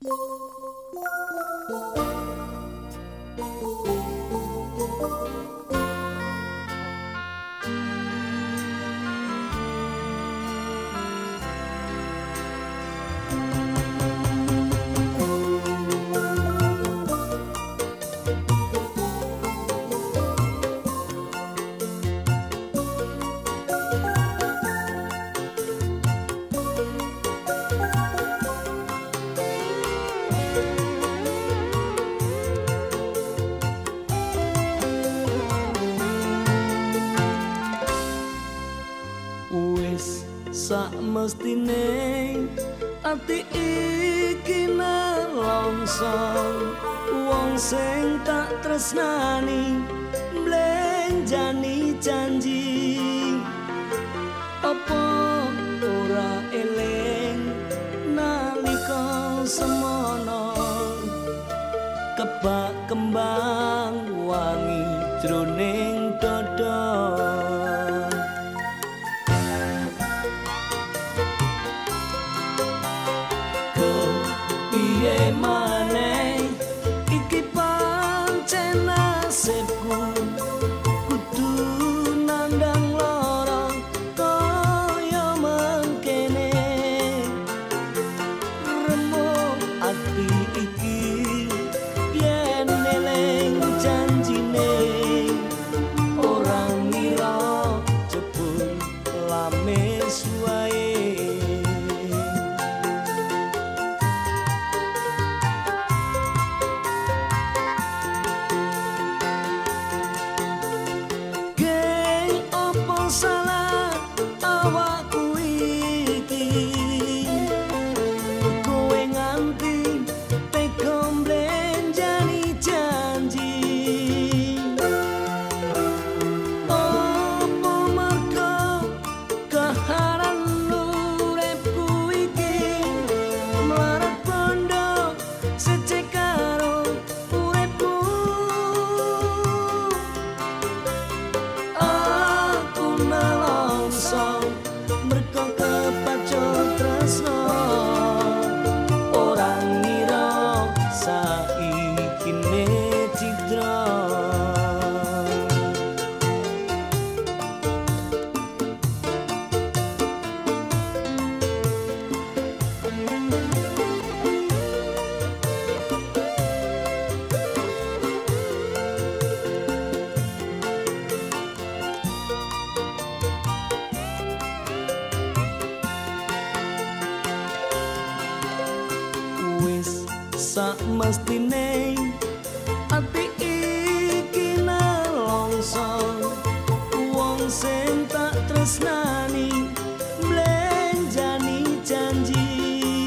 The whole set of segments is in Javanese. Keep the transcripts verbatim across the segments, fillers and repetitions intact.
Sak mestine ati iki nelongso wong sing tak tresnani mblenjani janji apa ora eling nalika semono kebak kembang wangi jroning dada. Piye maneh iki pancen nasibku kudu nandang lara kaya mangkene remuk ati iki yen eling janjine ora ngira jebul lames wae. Salah awakku iki kowe nganti tega mblenjani janji apa mergo kahanan uripku iki mlarat bondo secek karo uripku. Mergo kepacut tresno ora ngira saikine cidra. Sak mestine ati iki nelongso wong sing tak tresnani mblenjani janji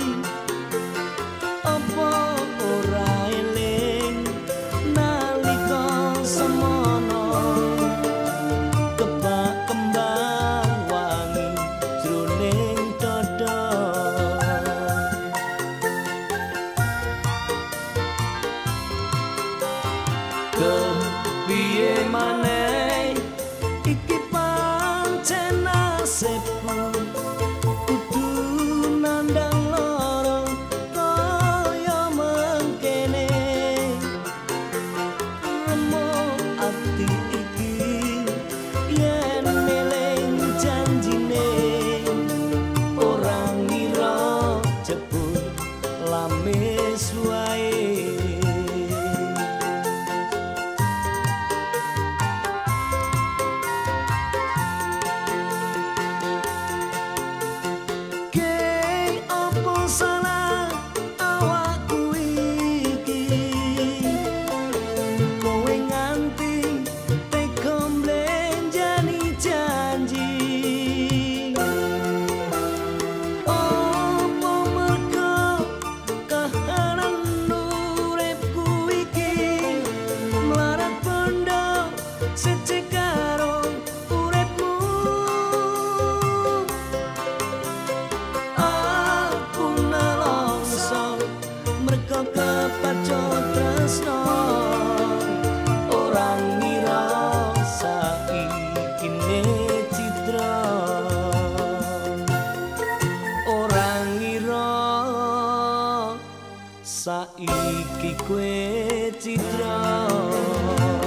apa ora eling nalika semono kebak kembang wangi jroning dada. Piye maneh saiki kowe citra